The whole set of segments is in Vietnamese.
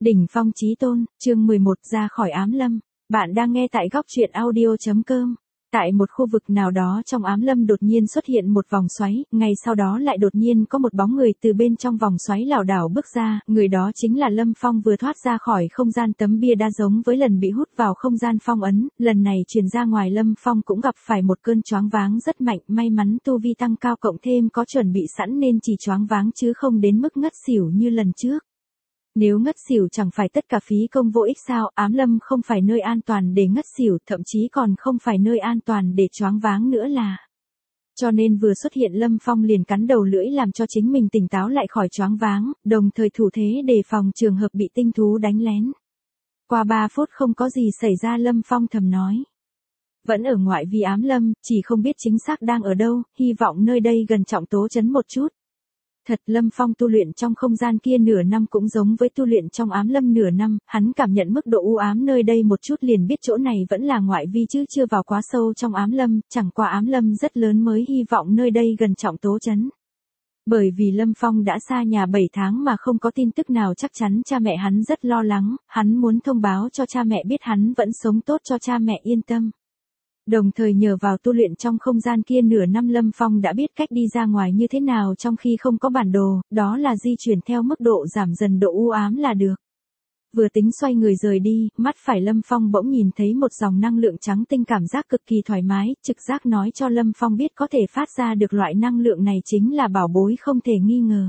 Đỉnh phong chí tôn, chương 11 ra khỏi ám lâm. Bạn đang nghe tại góc truyện audio.com. Tại một khu vực nào đó trong ám lâm đột nhiên xuất hiện một vòng xoáy, ngay sau đó lại đột nhiên có một bóng người từ bên trong vòng xoáy lảo đảo bước ra, người đó chính là Lâm Phong vừa thoát ra khỏi không gian tấm bia đá giống với lần bị hút vào không gian phong ấn, lần này truyền ra ngoài Lâm Phong cũng gặp phải một cơn choáng váng rất mạnh, may mắn tu vi tăng cao cộng thêm có chuẩn bị sẵn nên chỉ choáng váng chứ không đến mức ngất xỉu như lần trước. Nếu ngất xỉu chẳng phải tất cả phí công vô ích sao, ám lâm không phải nơi an toàn để ngất xỉu, thậm chí còn không phải nơi an toàn để choáng váng nữa là. Cho nên vừa xuất hiện Lâm Phong liền cắn đầu lưỡi làm cho chính mình tỉnh táo lại khỏi choáng váng, đồng thời thủ thế đề phòng trường hợp bị tinh thú đánh lén. Qua 3 phút không có gì xảy ra Lâm Phong thầm nói. Vẫn ở ngoại vi ám lâm, chỉ không biết chính xác đang ở đâu, hy vọng nơi đây gần trọng tố trấn một chút. Thật Lâm Phong tu luyện trong không gian kia nửa năm cũng giống với tu luyện trong ám lâm nửa năm, hắn cảm nhận mức độ u ám nơi đây một chút liền biết chỗ này vẫn là ngoại vi chứ chưa vào quá sâu trong ám lâm, chẳng qua ám lâm rất lớn mới hy vọng nơi đây gần trọng tố trấn. Bởi vì Lâm Phong đã xa nhà 7 tháng mà không có tin tức nào chắc chắn cha mẹ hắn rất lo lắng, hắn muốn thông báo cho cha mẹ biết hắn vẫn sống tốt cho cha mẹ yên tâm. Đồng thời nhờ vào tu luyện trong không gian kia nửa năm Lâm Phong đã biết cách đi ra ngoài như thế nào trong khi không có bản đồ, đó là di chuyển theo mức độ giảm dần độ u ám là được. Vừa tính xoay người rời đi, mắt phải Lâm Phong bỗng nhìn thấy một dòng năng lượng trắng tinh cảm giác cực kỳ thoải mái, trực giác nói cho Lâm Phong biết có thể phát ra được loại năng lượng này chính là bảo bối không thể nghi ngờ.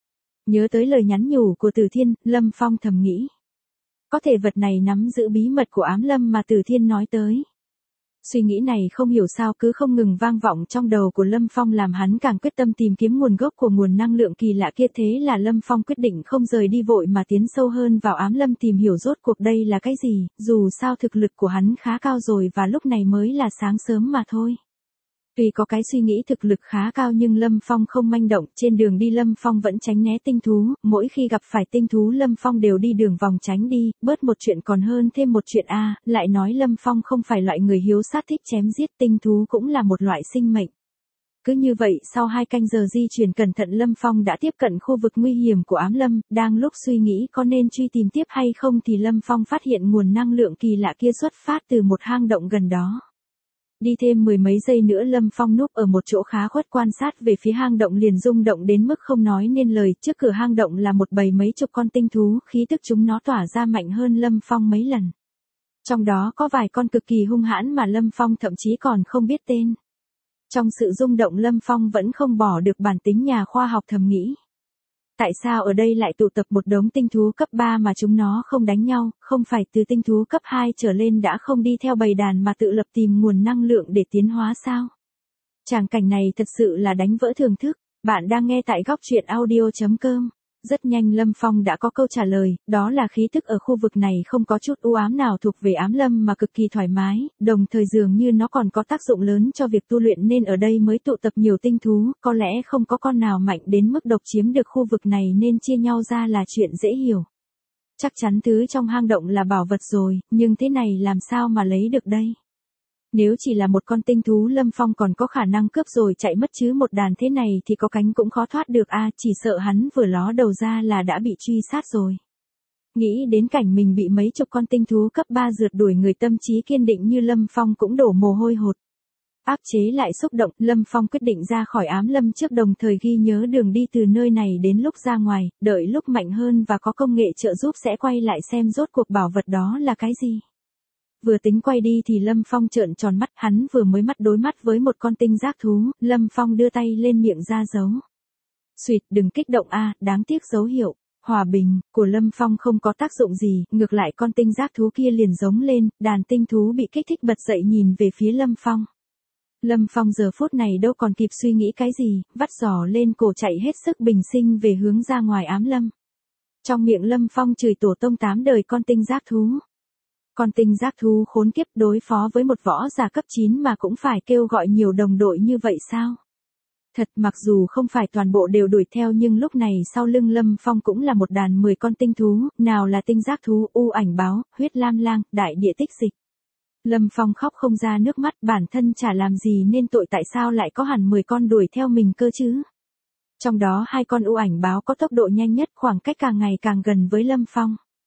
Nhớ tới lời nhắn nhủ của Từ Thiên, Lâm Phong thầm nghĩ. Có thể vật này nắm giữ bí mật của ám lâm mà Từ Thiên nói tới. Suy nghĩ này không hiểu sao cứ không ngừng vang vọng trong đầu của Lâm Phong làm hắn càng quyết tâm tìm kiếm nguồn gốc của nguồn năng lượng kỳ lạ kia, thế là Lâm Phong quyết định không rời đi vội mà tiến sâu hơn vào ám lâm tìm hiểu rốt cuộc đây là cái gì, dù sao thực lực của hắn khá cao rồi và lúc này mới là sáng sớm mà thôi. Tuy có cái suy nghĩ thực lực khá cao nhưng Lâm Phong không manh động, trên đường đi Lâm Phong vẫn tránh né tinh thú, mỗi khi gặp phải tinh thú Lâm Phong đều đi đường vòng tránh đi, bớt một chuyện còn hơn thêm một chuyện a, lại nói Lâm Phong không phải loại người hiếu sát thích chém giết, tinh thú cũng là một loại sinh mệnh. Cứ như vậy sau 2 canh giờ di chuyển cẩn thận Lâm Phong đã tiếp cận khu vực nguy hiểm của ám lâm, đang lúc suy nghĩ có nên truy tìm tiếp hay không thì Lâm Phong phát hiện nguồn năng lượng kỳ lạ kia xuất phát từ một hang động gần đó. Đi thêm 10 mấy giây nữa Lâm Phong núp ở một chỗ khá khuất quan sát về phía hang động liền rung động đến mức không nói nên lời, trước cửa hang động là một bầy mấy chục con tinh thú, khí tức chúng nó tỏa ra mạnh hơn Lâm Phong mấy lần. Trong đó có vài con cực kỳ hung hãn mà Lâm Phong thậm chí còn không biết tên. Trong sự rung động Lâm Phong vẫn không bỏ được bản tính nhà khoa học thầm nghĩ. Tại sao ở đây lại tụ tập một đống tinh thú cấp 3 mà chúng nó không đánh nhau, không phải từ tinh thú cấp 2 trở lên đã không đi theo bầy đàn mà tự lập tìm nguồn năng lượng để tiến hóa sao? Tràng cảnh này thật sự là đánh vỡ thưởng thức, bạn đang nghe tại góc truyện audio.com. Rất nhanh Lâm Phong đã có câu trả lời, đó là khí tức ở khu vực này không có chút u ám nào thuộc về ám lâm mà cực kỳ thoải mái, đồng thời dường như nó còn có tác dụng lớn cho việc tu luyện nên ở đây mới tụ tập nhiều tinh thú, có lẽ không có con nào mạnh đến mức độc chiếm được khu vực này nên chia nhau ra là chuyện dễ hiểu. Chắc chắn thứ trong hang động là bảo vật rồi, nhưng thế này làm sao mà lấy được đây? Nếu chỉ là một con tinh thú Lâm Phong còn có khả năng cướp rồi chạy mất chứ một đàn thế này thì có cánh cũng khó thoát được a, chỉ sợ hắn vừa ló đầu ra là đã bị truy sát rồi. Nghĩ đến cảnh mình bị mấy chục con tinh thú cấp 3 rượt đuổi người tâm trí kiên định như Lâm Phong cũng đổ mồ hôi hột. Áp chế lại xúc động, Lâm Phong quyết định ra khỏi ám lâm trước đồng thời ghi nhớ đường đi từ nơi này đến lúc ra ngoài, đợi lúc mạnh hơn và có công nghệ trợ giúp sẽ quay lại xem rốt cuộc bảo vật đó là cái gì. Vừa tính quay đi thì Lâm Phong trợn tròn mắt, hắn vừa mới mắt đối mắt với một con tinh giác thú, Lâm Phong đưa tay lên miệng ra dấu. Xuyệt, đừng kích động a, đáng tiếc dấu hiệu hòa bình của Lâm Phong không có tác dụng gì, ngược lại con tinh giác thú kia liền giống lên, đàn tinh thú bị kích thích bật dậy nhìn về phía Lâm Phong. Lâm Phong giờ phút này đâu còn kịp suy nghĩ cái gì, vắt giỏ lên cổ chạy hết sức bình sinh về hướng ra ngoài ám lâm. Trong miệng Lâm Phong chửi tổ tông 8 đời con tinh giác thú. Con tinh giác thú khốn kiếp, đối phó với một võ giả cấp 9 mà cũng phải kêu gọi nhiều đồng đội như vậy sao? Thật, mặc dù không phải toàn bộ đều đuổi theo nhưng lúc này sau lưng Lâm Phong cũng là một đàn 10 con tinh thú, nào là tinh giác thú, u ảnh báo, huyết lam lang, đại địa tích dịch. Lâm Phong khóc không ra nước mắt, bản thân chả làm gì nên tội tại sao lại có hẳn 10 con đuổi theo mình cơ chứ? Trong đó 2 con u ảnh báo có tốc độ nhanh nhất, khoảng cách càng ngày càng gần với Lâm Phong.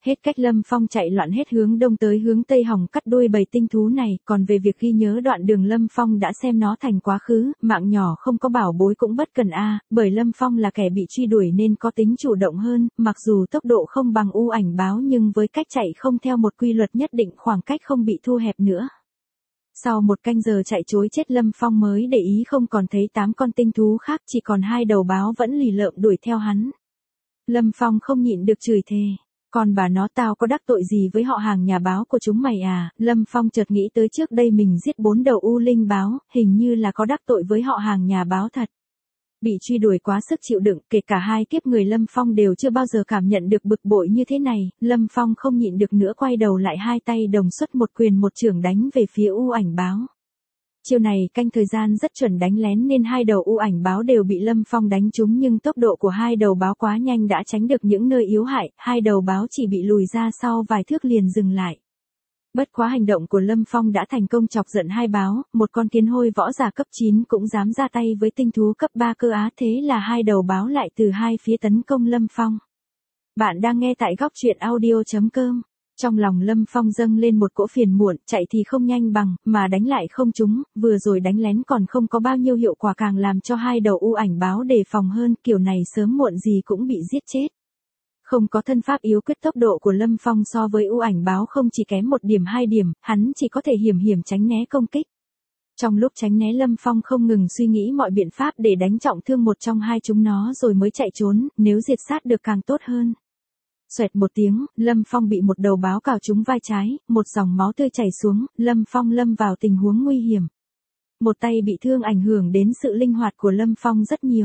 Hết cách Lâm Phong chạy loạn hết hướng đông tới hướng tây hòng cắt đuôi bầy tinh thú này, còn về việc ghi nhớ đoạn đường Lâm Phong đã xem nó thành quá khứ, mạng nhỏ không có bảo bối cũng bất cần bởi Lâm Phong là kẻ bị truy đuổi nên có tính chủ động hơn, mặc dù tốc độ không bằng U Ảnh Báo nhưng với cách chạy không theo một quy luật nhất định khoảng cách không bị thu hẹp nữa. Sau một canh giờ chạy trối chết Lâm Phong mới để ý không còn thấy 8 con tinh thú khác, chỉ còn 2 đầu báo vẫn lì lợm đuổi theo hắn. Lâm Phong không nhịn được chửi thề. Còn bà nó tao có đắc tội gì với họ hàng nhà báo của chúng mày à? Lâm Phong chợt nghĩ tới trước đây mình giết 4 đầu U Linh báo, hình như là có đắc tội với họ hàng nhà báo thật. Bị truy đuổi quá sức chịu đựng, kể cả 2 kiếp người Lâm Phong đều chưa bao giờ cảm nhận được bực bội như thế này, Lâm Phong không nhịn được nữa quay đầu lại, 2 tay đồng xuất một quyền một chưởng đánh về phía U Ảnh Báo. Chiêu này canh thời gian rất chuẩn đánh lén nên 2 đầu U Ảnh Báo đều bị Lâm Phong đánh trúng, nhưng tốc độ của 2 đầu báo quá nhanh đã tránh được những nơi yếu hại, 2 đầu báo chỉ bị lùi ra sau vài thước liền dừng lại. Bất quá hành động của Lâm Phong đã thành công chọc giận 2 báo, một con kiến hôi võ giả cấp 9 cũng dám ra tay với tinh thú cấp 3 cơ á, thế là 2 đầu báo lại từ 2 phía tấn công Lâm Phong. Bạn đang nghe tại góc truyện audio.com. Trong lòng Lâm Phong dâng lên một cỗ phiền muộn, chạy thì không nhanh bằng, mà đánh lại không trúng, vừa rồi đánh lén còn không có bao nhiêu hiệu quả, càng làm cho 2 đầu U Ảnh Báo đề phòng hơn, kiểu này sớm muộn gì cũng bị giết chết. Không có thân pháp yếu quyết, tốc độ của Lâm Phong so với U Ảnh Báo không chỉ kém 1 điểm 2 điểm, hắn chỉ có thể hiểm tránh né công kích. Trong lúc tránh né Lâm Phong không ngừng suy nghĩ mọi biện pháp để đánh trọng thương một trong 2 chúng nó rồi mới chạy trốn, nếu diệt sát được càng tốt hơn. Xoẹt một tiếng, Lâm Phong bị một đầu báo cào trúng vai trái, một dòng máu tươi chảy xuống, Lâm Phong lâm vào tình huống nguy hiểm. Một tay bị thương ảnh hưởng đến sự linh hoạt của Lâm Phong rất nhiều.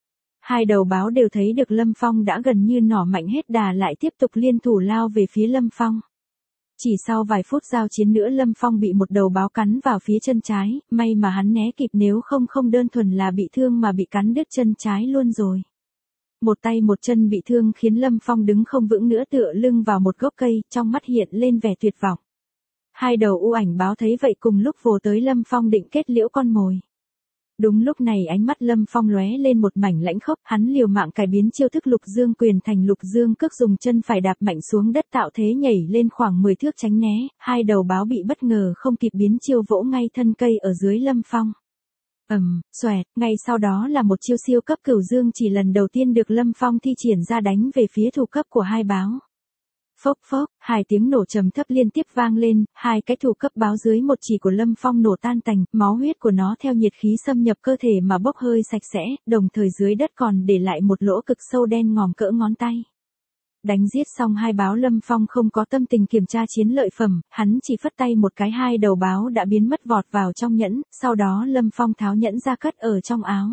2 đầu báo đều thấy được Lâm Phong đã gần như nỏ mạnh hết đà lại tiếp tục liên thủ lao về phía Lâm Phong. Chỉ sau vài phút giao chiến nữa Lâm Phong bị một đầu báo cắn vào phía chân trái, may mà hắn né kịp, nếu không không đơn thuần là bị thương mà bị cắn đứt chân trái luôn rồi. Một tay một chân bị thương khiến Lâm Phong đứng không vững nữa, tựa lưng vào một gốc cây, trong mắt hiện lên vẻ tuyệt vọng. 2 đầu U Ảnh Báo thấy vậy cùng lúc vồ tới Lâm Phong định kết liễu con mồi. Đúng lúc này ánh mắt Lâm Phong lóe lên một mảnh lãnh khốc, hắn liều mạng cải biến chiêu thức Lục Dương Quyền thành Lục Dương Cước, dùng chân phải đạp mạnh xuống đất tạo thế nhảy lên khoảng 10 thước tránh né, 2 đầu báo bị bất ngờ không kịp biến chiêu vỗ ngay thân cây ở dưới Lâm Phong. Xoẹt, ngay sau đó là một chiêu siêu cấp Cửu Dương chỉ lần đầu tiên được Lâm Phong thi triển ra đánh về phía thủ cấp của 2 báo. Phốc phốc, 2 tiếng nổ trầm thấp liên tiếp vang lên, 2 cái thủ cấp báo dưới một chỉ của Lâm Phong nổ tan tành, máu huyết của nó theo nhiệt khí xâm nhập cơ thể mà bốc hơi sạch sẽ, đồng thời dưới đất còn để lại một lỗ cực sâu đen ngòm cỡ ngón tay. Đánh giết xong 2 báo Lâm Phong không có tâm tình kiểm tra chiến lợi phẩm, hắn chỉ phất tay một cái 2 đầu báo đã biến mất vọt vào trong nhẫn, sau đó Lâm Phong tháo nhẫn ra cất ở trong áo.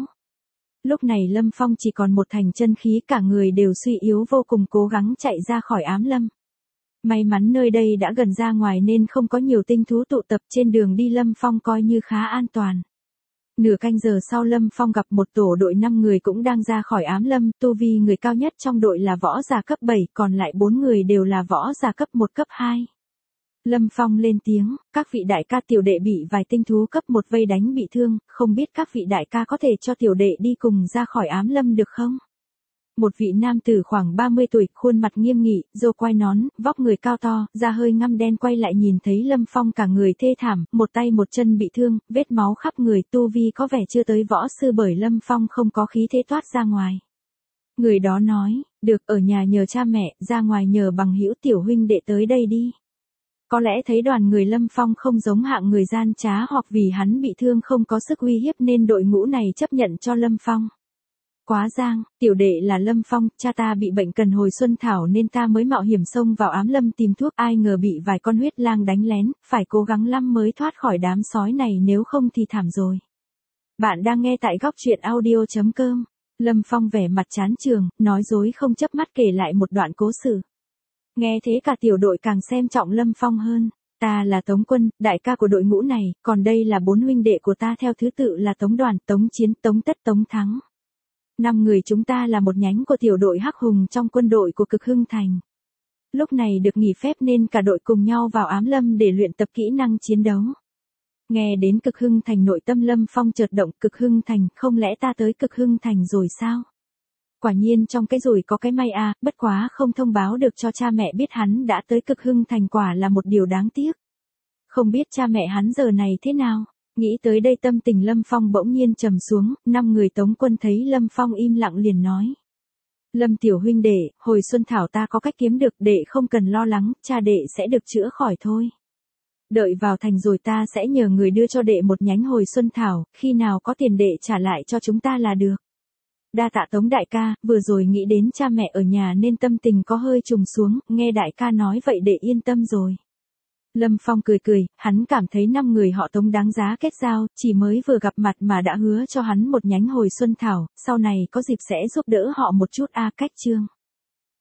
Lúc này Lâm Phong chỉ còn một thành chân khí, cả người đều suy yếu vô cùng, cố gắng chạy ra khỏi ám lâm. May mắn nơi đây đã gần ra ngoài nên không có nhiều tinh thú tụ tập, trên đường đi Lâm Phong coi như khá an toàn. Nửa canh giờ sau Lâm Phong gặp một tổ đội 5 người cũng đang ra khỏi ám lâm, tu vi người cao nhất trong đội là võ giả cấp 7, còn lại 4 người đều là võ giả cấp 1 cấp 2. Lâm Phong lên tiếng, các vị đại ca, tiểu đệ bị vài tinh thú cấp 1 vây đánh bị thương, không biết các vị đại ca có thể cho tiểu đệ đi cùng ra khỏi ám lâm được không? Một vị nam tử khoảng 30 tuổi, khuôn mặt nghiêm nghị, râu quai nón, vóc người cao to, da hơi ngăm đen quay lại nhìn thấy Lâm Phong cả người thê thảm, một tay một chân bị thương, vết máu khắp người, tu vi có vẻ chưa tới võ sư bởi Lâm Phong không có khí thế toát ra ngoài. Người đó nói, được, ở nhà nhờ cha mẹ, ra ngoài nhờ bằng hữu, tiểu huynh đệ tới đây đi. Có lẽ thấy đoàn người Lâm Phong không giống hạng người gian trá, hoặc vì hắn bị thương không có sức uy hiếp nên đội ngũ này chấp nhận cho Lâm Phong. Quá giang, tiểu đệ là Lâm Phong, cha ta bị bệnh cần hồi xuân thảo nên ta mới mạo hiểm xông vào ám lâm tìm thuốc, ai ngờ bị vài con huyết lang đánh lén, phải cố gắng lắm mới thoát khỏi đám sói này, nếu không thì thảm rồi. Bạn đang nghe tại góc truyện audio.com. Lâm Phong vẻ mặt chán chường, nói dối không chớp mắt kể lại một đoạn cố sự. Nghe thế cả tiểu đội càng xem trọng Lâm Phong hơn. Ta là Tống Quân, đại ca của đội ngũ này, còn đây là 4 huynh đệ của ta theo thứ tự là Tống Đoàn, Tống Chiến, Tống Tất, Tống Thắng. 5 người chúng ta là một nhánh của tiểu đội Hắc Hùng trong quân đội của Cực Hưng Thành. Lúc này được nghỉ phép nên cả đội cùng nhau vào ám lâm để luyện tập kỹ năng chiến đấu. Nghe đến Cực Hưng Thành, nội tâm Lâm Phong chợt động, Cực Hưng Thành, không lẽ ta tới Cực Hưng Thành rồi sao? Quả nhiên trong cái rủi có cái may a, bất quá không thông báo được cho cha mẹ biết hắn đã tới Cực Hưng Thành quả là một điều đáng tiếc. Không biết cha mẹ hắn giờ này thế nào? Nghĩ tới đây tâm tình Lâm Phong bỗng nhiên trầm xuống, 5 người Tống Quân thấy Lâm Phong im lặng liền nói. Lâm tiểu huynh đệ, hồi xuân thảo ta có cách kiếm được, đệ không cần lo lắng, cha đệ sẽ được chữa khỏi thôi. Đợi vào thành rồi ta sẽ nhờ người đưa cho đệ một nhánh hồi xuân thảo, khi nào có tiền đệ trả lại cho chúng ta là được. Đa tạ Tống đại ca, vừa rồi nghĩ đến cha mẹ ở nhà nên tâm tình có hơi trùng xuống, nghe đại ca nói vậy đệ yên tâm rồi. Lâm Phong cười cười, hắn cảm thấy 5 người họ Tống đáng giá kết giao, chỉ mới vừa gặp mặt mà đã hứa cho hắn một nhánh hồi xuân thảo, sau này có dịp sẽ giúp đỡ họ một chút a. Cách chương.